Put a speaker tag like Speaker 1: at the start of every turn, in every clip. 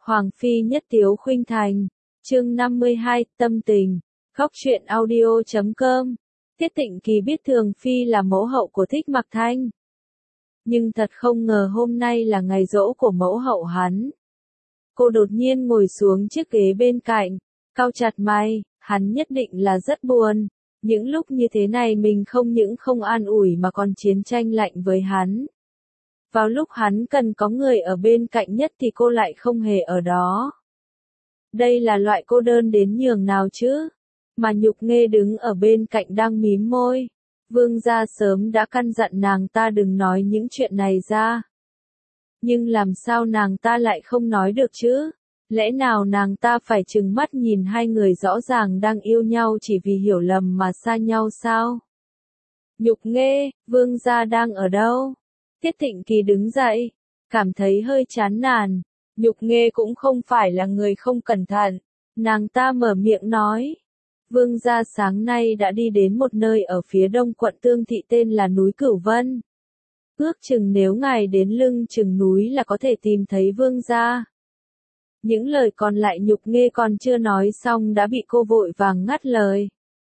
Speaker 1: Hoàng phi nhất tiếu khuynh thành. Chương 52, tâm tình. Góc truyện audio.com. Tiết Tịnh Kỳ biết Thường phi là mẫu hậu của Thích Mặc Thanh. Nhưng thật không ngờ hôm nay là ngày giỗ của mẫu hậu hắn. Cô đột nhiên ngồi xuống chiếc ghế bên cạnh, cau chặt mày, hắn nhất định là rất buồn. Những lúc như thế này mình không những không an ủi mà còn chiến tranh lạnh với hắn. Vào lúc hắn cần có người ở bên cạnh nhất thì cô lại không hề ở đó. Đây là loại cô đơn đến nhường nào chứ? Mà Nhục Nghê đứng ở bên cạnh đang mím môi. Vương gia sớm đã căn dặn nàng ta đừng nói những chuyện này ra. Nhưng làm sao nàng ta lại không nói được chứ? Lẽ nào nàng ta phải trừng mắt nhìn hai người rõ ràng đang yêu nhau chỉ vì hiểu lầm mà xa nhau sao? Nhục Nghê, vương gia đang ở đâu? Tiết Tịnh Kỳ đứng dậy, cảm thấy hơi chán nản. Nhục Nghê cũng không phải là người không cẩn thận. Nàng ta mở miệng nói. Vương gia sáng nay đã đi đến một nơi ở phía đông quận Tương Thị tên là núi Cửu Vân. Ước chừng nếu ngài đến lưng chừng núi là có thể tìm thấy vương gia. Những lời còn lại Nhục Nghê còn chưa nói xong đã bị cô vội vàng ngắt lời.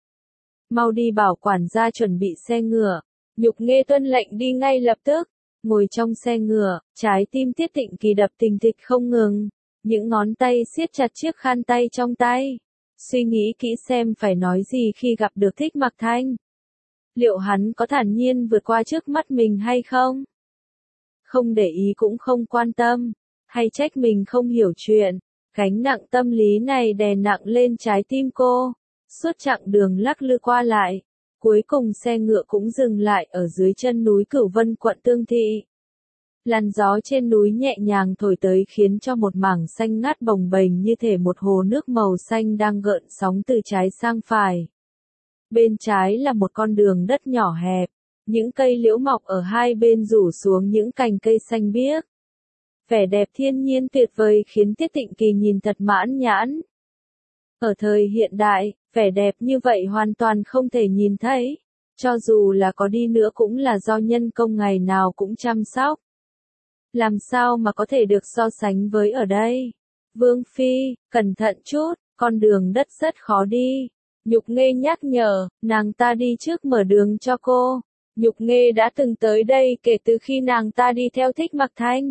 Speaker 1: Mau đi bảo quản gia chuẩn bị xe ngựa. Nhục Nghê tuân lệnh đi ngay lập tức. Ngồi trong xe ngựa, trái tim Tiết Tịnh Kỳ đập thình thịch không ngừng. Những ngón tay siết chặt chiếc khăn tay trong tay. Suy nghĩ kỹ xem phải nói gì khi gặp được Thích Mặc Thanh. Liệu hắn có thản nhiên vượt qua trước mắt mình hay không? Không để ý cũng không quan tâm. Hay trách mình không hiểu chuyện. Gánh nặng tâm lý này đè nặng lên trái tim cô. Suốt chặng đường lắc lư qua lại. Cuối cùng xe ngựa cũng dừng lại ở dưới chân núi Cửu Vân quận Tương Thị. Làn gió trên núi nhẹ nhàng thổi tới khiến cho một mảng xanh ngát bồng bềnh như thể một hồ nước màu xanh đang gợn sóng từ trái sang phải. Bên trái là một con đường đất nhỏ hẹp, những cây liễu mọc ở hai bên rủ xuống những cành cây xanh biếc. Vẻ đẹp thiên nhiên tuyệt vời khiến Tiết Tịnh Kỳ nhìn thật mãn nhãn. Ở thời hiện đại, vẻ đẹp như vậy hoàn toàn không thể nhìn thấy, cho dù là có đi nữa cũng là do nhân công ngày nào cũng chăm sóc. Làm sao mà có thể được so sánh với ở đây? Vương Phi, cẩn thận chút, con đường đất rất khó đi. Nhục Nghê nhắc nhở, nàng ta đi trước mở đường cho cô. Nhục Nghê đã từng tới đây kể từ khi nàng ta đi theo Thích Mặc Thanh.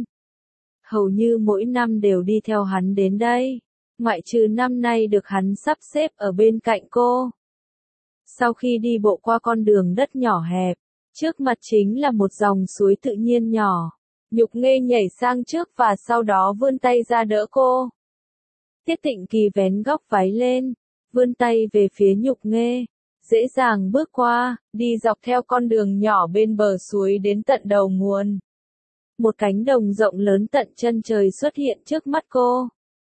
Speaker 1: Hầu như mỗi năm đều đi theo hắn đến đây. Ngoại trừ năm nay được hắn sắp xếp ở bên cạnh cô. Sau khi đi bộ qua con đường đất nhỏ hẹp, trước mặt chính là một dòng suối tự nhiên nhỏ. Nhục Nghê nhảy sang trước và sau đó vươn tay ra đỡ cô. Tiết Tịnh Kỳ vén góc váy lên, vươn tay về phía Nhục Nghê, dễ dàng bước qua, đi dọc theo con đường nhỏ bên bờ suối đến tận đầu nguồn. Một cánh đồng rộng lớn tận chân trời xuất hiện trước mắt cô.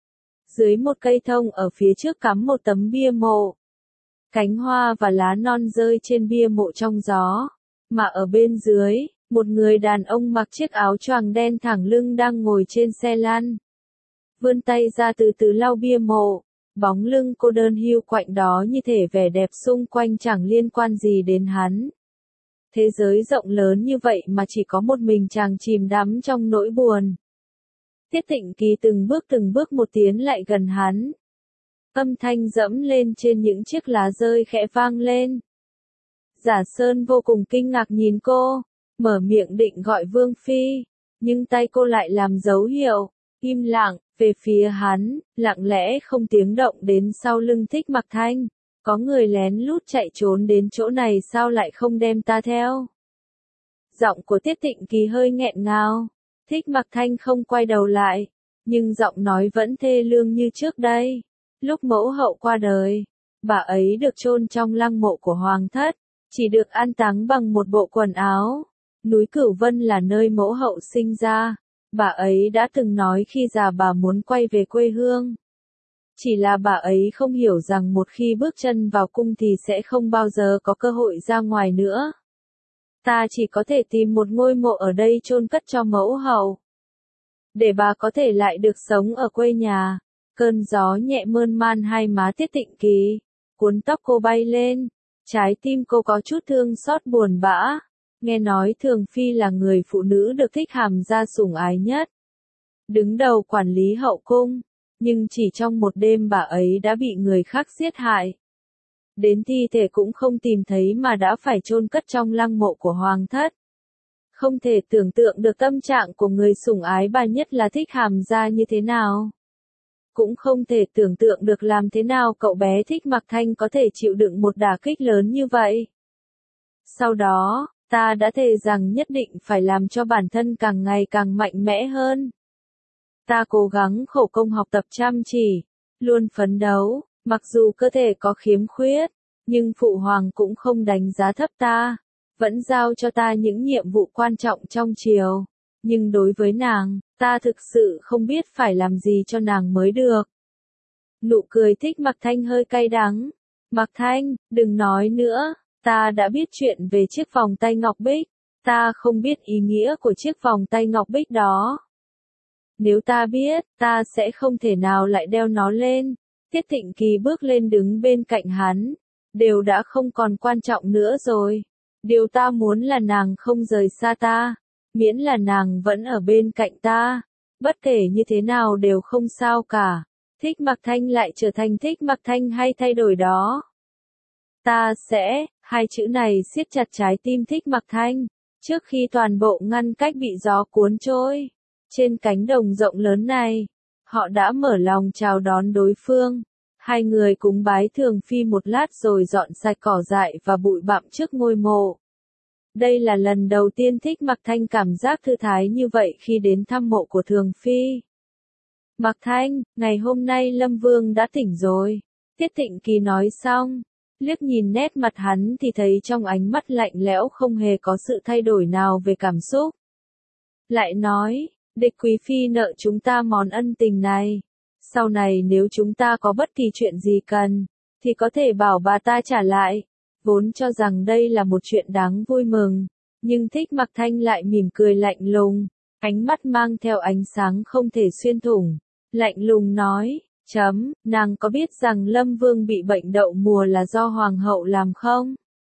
Speaker 1: Dưới một cây thông ở phía trước cắm một tấm bia mộ. Cánh hoa và lá non rơi trên bia mộ trong gió. Mà ở bên dưới, một người đàn ông mặc chiếc áo choàng đen thẳng lưng đang ngồi trên xe lăn. Vươn tay ra từ từ lau bia mộ. Bóng lưng cô đơn hiu quạnh đó như thể vẻ đẹp xung quanh chẳng liên quan gì đến hắn. Thế giới rộng lớn như vậy mà chỉ có một mình chàng chìm đắm trong nỗi buồn. Tiết Tịnh Kỳ từng bước một tiến lại gần hắn. Âm thanh dẫm lên trên những chiếc lá rơi khẽ vang lên. Giả Sơn vô cùng kinh ngạc nhìn cô, mở miệng định gọi Vương Phi, nhưng tay cô lại làm dấu hiệu, im lặng, về phía hắn, lặng lẽ không tiếng động đến sau lưng Thích Mặc Thanh. Có người lén lút chạy trốn đến chỗ này sao lại không đem ta theo? Giọng của Tiết Tịnh Kỳ hơi nghẹn ngào. Thích Mặc Thanh không quay đầu lại, nhưng giọng nói vẫn thê lương như trước đây. Lúc mẫu hậu qua đời, bà ấy được chôn trong lăng mộ của hoàng thất, chỉ được an táng bằng một bộ quần áo. Núi Cửu Vân là nơi mẫu hậu sinh ra, bà ấy đã từng nói khi già bà muốn quay về quê hương. Chỉ là bà ấy không hiểu rằng một khi bước chân vào cung thì sẽ không bao giờ có cơ hội ra ngoài nữa. Ta chỉ có thể tìm một ngôi mộ ở đây chôn cất cho mẫu hậu. Để bà có thể lại được sống ở quê nhà. Cơn gió nhẹ mơn man hai má Tiết Tịnh Kỳ. Cuốn tóc cô bay lên. Trái tim cô có chút thương xót buồn bã. Nghe nói Thường Phi là người phụ nữ được thích hàm gia sủng ái nhất. đứng đầu quản lý hậu cung, nhưng chỉ trong một đêm bà ấy đã bị người khác giết hại. Đến thi thể cũng không tìm thấy mà đã phải chôn cất trong lăng mộ của hoàng thất. Không thể tưởng tượng được tâm trạng của người sủng ái bà nhất là Thích Hàm Gia như thế nào. Cũng không thể tưởng tượng được làm thế nào cậu bé Thích Mặc Thanh có thể chịu đựng một đả kích lớn như vậy. Sau đó, ta đã thề rằng nhất định phải làm cho bản thân càng ngày càng mạnh mẽ hơn. Ta cố gắng khổ công học tập chăm chỉ, luôn phấn đấu, mặc dù cơ thể có khiếm khuyết, nhưng Phụ Hoàng cũng không đánh giá thấp ta, vẫn giao cho ta những nhiệm vụ quan trọng trong triều. Nhưng đối với nàng, ta thực sự không biết phải làm gì cho nàng mới được. Nụ cười Thích Mặc Thanh hơi cay đắng. Mặc Thanh, đừng nói nữa, ta đã biết chuyện về chiếc vòng tay ngọc bích, ta không biết ý nghĩa của chiếc vòng tay ngọc bích đó. Nếu ta biết, ta sẽ không thể nào lại đeo nó lên. Tiết Thịnh Kỳ bước lên đứng bên cạnh hắn. Đều đã không còn quan trọng nữa rồi. Điều ta muốn là nàng không rời xa ta. Miễn là nàng vẫn ở bên cạnh ta. Bất kể như thế nào đều không sao cả. Thích Mặc Thanh lại trở thành Thích Mặc Thanh hay thay đổi đó. Ta sẽ, hai chữ này siết chặt trái tim Thích Mặc Thanh. Trước khi toàn bộ ngăn cách bị gió cuốn trôi. Trên cánh đồng rộng lớn này, họ đã mở lòng chào đón đối phương. Hai người cúng bái Thường Phi một lát rồi dọn sạch cỏ dại và bụi bặm trước ngôi mộ. Đây là lần đầu tiên Thích Mặc Thanh cảm giác thư thái như vậy khi đến thăm mộ của Thường Phi. Mặc Thanh, ngày hôm nay Lâm Vương đã tỉnh rồi. Tiết Thịnh Kỳ nói xong, liếc nhìn nét mặt hắn thì thấy trong ánh mắt lạnh lẽo không hề có sự thay đổi nào về cảm xúc. Lại nói, địch quý phi nợ chúng ta món ân tình này. Sau này nếu chúng ta có bất kỳ chuyện gì cần, thì có thể bảo bà ta trả lại. Vốn cho rằng đây là một chuyện đáng vui mừng, nhưng Thích Mặc Thanh lại mỉm cười lạnh lùng, ánh mắt mang theo ánh sáng không thể xuyên thủng. Lạnh lùng nói, nàng có biết rằng Lâm Vương bị bệnh đậu mùa là do Hoàng hậu làm không?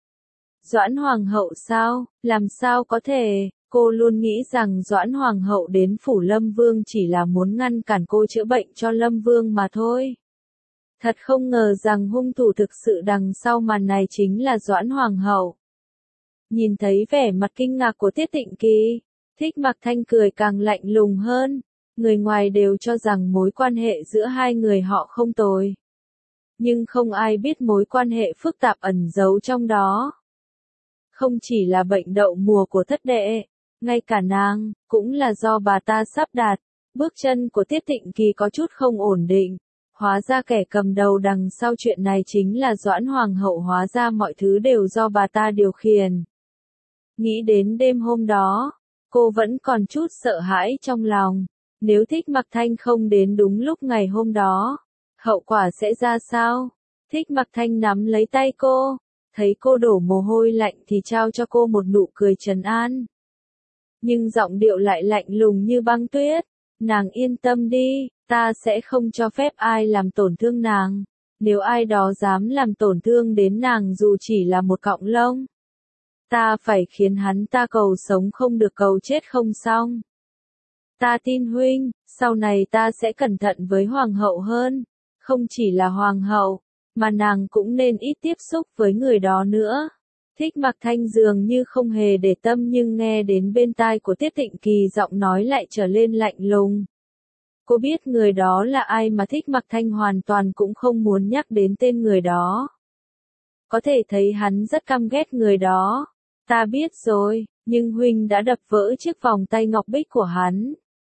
Speaker 1: Doãn Hoàng hậu sao, làm sao có thể? Cô luôn nghĩ rằng Doãn Hoàng hậu đến phủ Lâm Vương chỉ là muốn ngăn cản cô chữa bệnh cho Lâm Vương mà thôi. Thật không ngờ rằng hung thủ thực sự đằng sau màn này chính là Doãn Hoàng hậu. Nhìn thấy vẻ mặt kinh ngạc của Tiết Thịnh Kỳ, Thích Mặc Thanh cười càng lạnh lùng hơn. Người ngoài đều cho rằng mối quan hệ giữa hai người họ không tồi. Nhưng không ai biết mối quan hệ phức tạp ẩn giấu trong đó. Không chỉ là bệnh đậu mùa của thất đệ, ngay cả nàng, cũng là do bà ta sắp đặt. Bước chân của Tiết Thịnh Kỳ có chút không ổn định. Hóa ra kẻ cầm đầu đằng sau chuyện này chính là Doãn Hoàng hậu, hóa ra mọi thứ đều do bà ta điều khiển. Nghĩ đến đêm hôm đó, cô vẫn còn chút sợ hãi trong lòng. Nếu Thích Mặc Thanh không đến đúng lúc ngày hôm đó, hậu quả sẽ ra sao? Thích Mặc Thanh nắm lấy tay cô, thấy cô đổ mồ hôi lạnh thì trao cho cô một nụ cười trấn an. Nhưng giọng điệu lại lạnh lùng như băng tuyết. Nàng yên tâm đi, ta sẽ không cho phép ai làm tổn thương nàng. Nếu ai đó dám làm tổn thương đến nàng dù chỉ là một cọng lông, ta phải khiến hắn ta cầu sống không được cầu chết không xong. Ta tin huynh, sau này ta sẽ cẩn thận với Hoàng hậu hơn. Không chỉ là Hoàng hậu, mà nàng cũng nên ít tiếp xúc với người đó nữa. Thích Mặc Thanh dường như không hề để tâm nhưng nghe đến bên tai của Tiết Thịnh Kỳ giọng nói lại trở lên lạnh lùng. Cô biết người đó là ai mà Thích Mặc Thanh hoàn toàn cũng không muốn nhắc đến tên người đó. Có thể thấy hắn rất căm ghét người đó. Ta biết rồi, nhưng huynh đã đập vỡ chiếc vòng tay ngọc bích của hắn.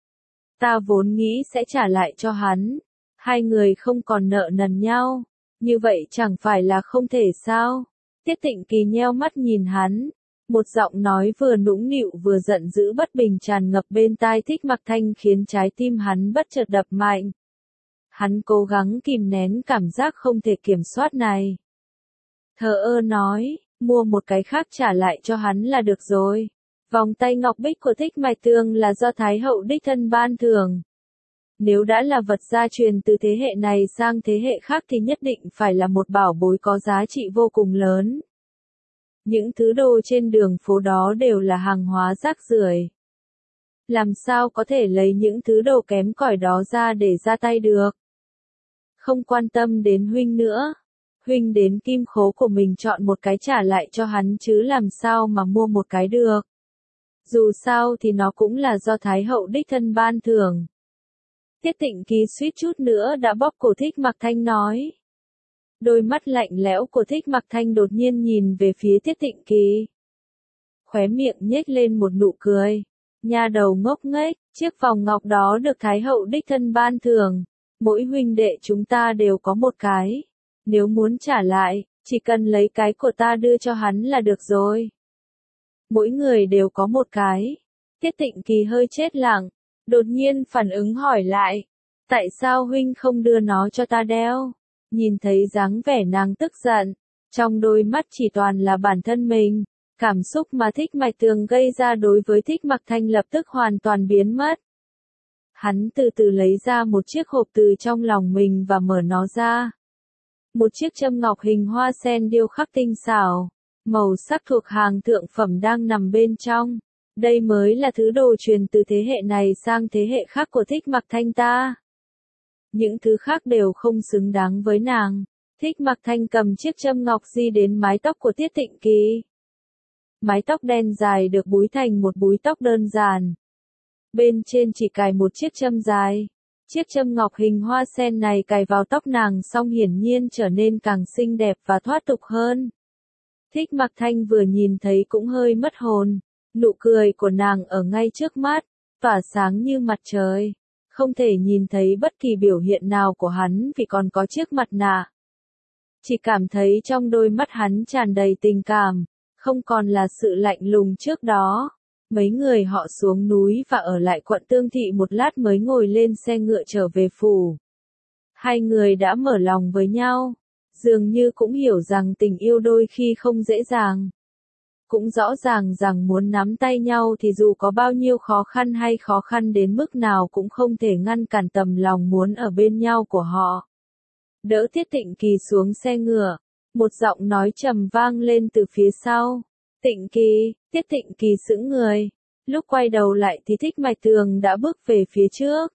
Speaker 1: Ta vốn nghĩ sẽ trả lại cho hắn. Hai người không còn nợ nần nhau. Như vậy chẳng phải là không thể sao? Tiết Thịnh Kỳ nheo mắt nhìn hắn. Một giọng nói vừa nũng nịu vừa giận dữ bất bình tràn ngập bên tai Thích Mặc Thanh khiến trái tim hắn bất chợt đập mạnh. Hắn cố gắng kìm nén cảm giác không thể kiểm soát này. Thờ ơ nói, mua một cái khác trả lại cho hắn là được rồi. Vòng tay ngọc bích của Thích Mạch Tường là do Thái hậu đích thân ban thưởng. Nếu đã là vật gia truyền từ thế hệ này sang thế hệ khác thì nhất định phải là một bảo bối có giá trị vô cùng lớn. Những thứ đồ trên đường phố đó đều là hàng hóa rác rưởi. làm sao có thể lấy những thứ đồ kém cỏi đó ra để ra tay được. Không quan tâm đến huynh nữa. Huynh đến kim khố của mình chọn một cái trả lại cho hắn chứ làm sao mà mua một cái được. Dù sao thì nó cũng là do Thái hậu đích thân ban thưởng. Tiết Tịnh Kỳ suýt chút nữa đã bóp cổ Thích Mặc Thanh nói. Đôi mắt lạnh lẽo của Thích Mặc Thanh đột nhiên nhìn về phía Tiết Tịnh Kỳ. Khóe miệng nhếch lên một nụ cười. Nha đầu ngốc nghếch, chiếc vòng ngọc đó được Thái hậu đích thân ban thưởng. Mỗi huynh đệ chúng ta đều có một cái. Nếu muốn trả lại, chỉ cần lấy cái của ta đưa cho hắn là được rồi. Mỗi người đều có một cái. Tiết Tịnh Kỳ hơi chết lặng, đột nhiên phản ứng hỏi lại. Tại sao huynh không đưa nó cho ta đeo? Nhìn thấy dáng vẻ nàng tức giận, trong đôi mắt chỉ toàn là bản thân mình. Cảm xúc mà Thích Mạch Tường gây ra đối với Thích Mặc Thanh lập tức hoàn toàn biến mất. Hắn từ từ lấy ra một chiếc hộp từ trong lòng mình và mở nó ra. Một chiếc châm ngọc hình hoa sen điêu khắc tinh xảo, màu sắc thuộc hàng thượng phẩm đang nằm bên trong. Đây mới là thứ đồ truyền từ thế hệ này sang thế hệ khác của Thích Mặc Thanh ta. Những thứ khác đều không xứng đáng với nàng. Thích Mặc Thanh cầm chiếc châm ngọc di đến mái tóc của Tiết Tịnh Kỳ. Mái tóc đen dài được búi thành một búi tóc đơn giản. Bên trên chỉ cài một chiếc châm dài. Chiếc châm ngọc hình hoa sen này cài vào tóc nàng xong hiển nhiên trở nên càng xinh đẹp và thoát tục hơn. Thích Mặc Thanh vừa nhìn thấy cũng hơi mất hồn. Nụ cười của nàng ở ngay trước mắt, tỏa sáng như mặt trời. Không thể nhìn thấy bất kỳ biểu hiện nào của hắn vì còn có chiếc mặt nạ. Chỉ cảm thấy trong đôi mắt hắn tràn đầy tình cảm, không còn là sự lạnh lùng trước đó. Mấy người họ xuống núi và ở lại quận Tương Thị một lát mới ngồi lên xe ngựa trở về phủ. Hai người đã mở lòng với nhau, dường như cũng hiểu rằng tình yêu đôi khi không dễ dàng. Cũng rõ ràng rằng muốn nắm tay nhau thì dù có bao nhiêu khó khăn hay khó khăn đến mức nào cũng không thể ngăn cản tầm lòng muốn ở bên nhau của họ. Đỡ Tiết Tịnh Kỳ xuống xe ngựa, một giọng nói trầm vang lên từ phía sau. Tịnh Kỳ, Tiết Tịnh Kỳ sững người. Lúc quay đầu lại thì Thích Mạch Tường đã bước về phía trước.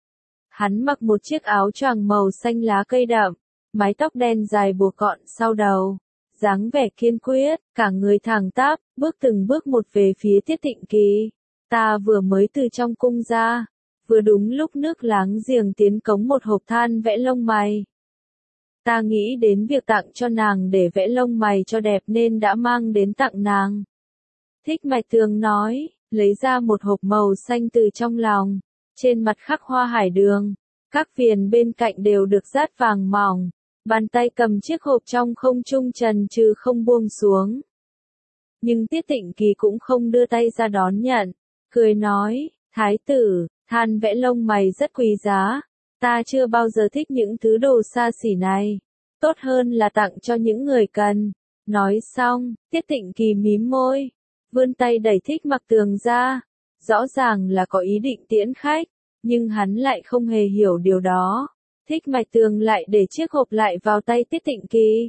Speaker 1: Hắn mặc một chiếc áo choàng màu xanh lá cây đậm, mái tóc đen dài buộc gọn sau đầu. Dáng vẻ kiên quyết, cả người thẳng tắp, bước từng bước một về phía Tiết Tịnh Kỳ. Ta vừa mới từ trong cung ra, vừa đúng lúc nước láng giềng tiến cống một hộp than vẽ lông mày. Ta nghĩ đến việc tặng cho nàng để vẽ lông mày cho đẹp nên đã mang đến tặng nàng. Thích Mạch Tường nói, lấy ra một hộp màu xanh từ trong lòng, trên mặt khắc hoa hải đường, các viền bên cạnh đều được dát vàng mỏng, bàn tay cầm chiếc hộp trong không trung trần trừ không buông xuống. Nhưng Tiết Tịnh Kỳ cũng không đưa tay ra đón nhận, cười nói, thái tử, than vẽ lông mày rất quý giá, ta chưa bao giờ thích những thứ đồ xa xỉ này, tốt hơn là tặng cho những người cần. Nói xong, Tiết Tịnh Kỳ mím môi, vươn tay đẩy Thích Mặc Tường ra, rõ ràng là có ý định tiễn khách, nhưng hắn lại không hề hiểu điều đó. Thích Mạch Tường lại để chiếc hộp lại vào tay Tiết Tịnh Kỳ.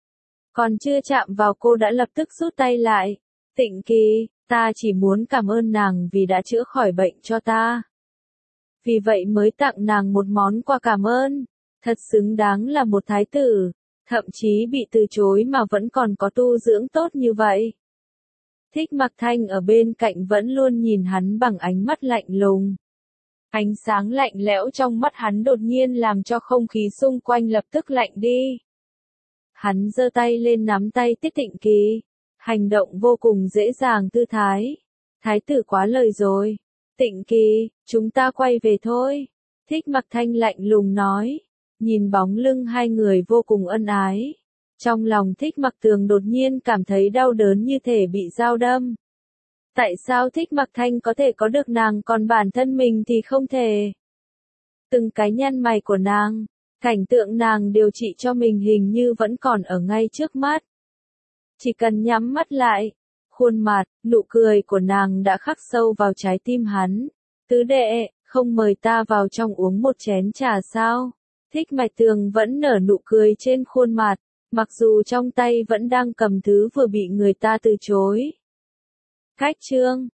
Speaker 1: Còn chưa chạm vào cô đã lập tức rút tay lại. Tịnh Kỳ, ta chỉ muốn cảm ơn nàng vì đã chữa khỏi bệnh cho ta. Vì vậy mới tặng nàng một món quà cảm ơn. Thật xứng đáng là một thái tử, thậm chí bị từ chối mà vẫn còn có tu dưỡng tốt như vậy. Thích Mặc Thanh ở bên cạnh vẫn luôn nhìn hắn bằng ánh mắt lạnh lùng. Ánh sáng lạnh lẽo trong mắt hắn đột nhiên làm cho không khí xung quanh lập tức lạnh đi. Hắn giơ tay lên nắm tay Tiết Tịnh Kỳ, hành động vô cùng dễ dàng tư thái. Thái tử quá lời rồi. Tịnh Kỳ, chúng ta quay về thôi. Thích Mặc Thanh lạnh lùng nói, nhìn bóng lưng hai người vô cùng ân ái. Trong lòng Thích Mặc Tường đột nhiên cảm thấy đau đớn như thể bị dao đâm. Tại sao Thích Mặc Thanh có thể có được nàng còn bản thân mình thì không thể? Từng cái nhăn mày của nàng, cảnh tượng nàng điều trị cho mình hình như vẫn còn ở ngay trước mắt. Chỉ cần nhắm mắt lại, khuôn mặt, nụ cười của nàng đã khắc sâu vào trái tim hắn. Tứ đệ, không mời ta vào trong uống một chén trà sao? Thích Mạch Tường vẫn nở nụ cười trên khuôn mặt, mặc dù trong tay vẫn đang cầm thứ vừa bị người ta từ chối. Khách trương.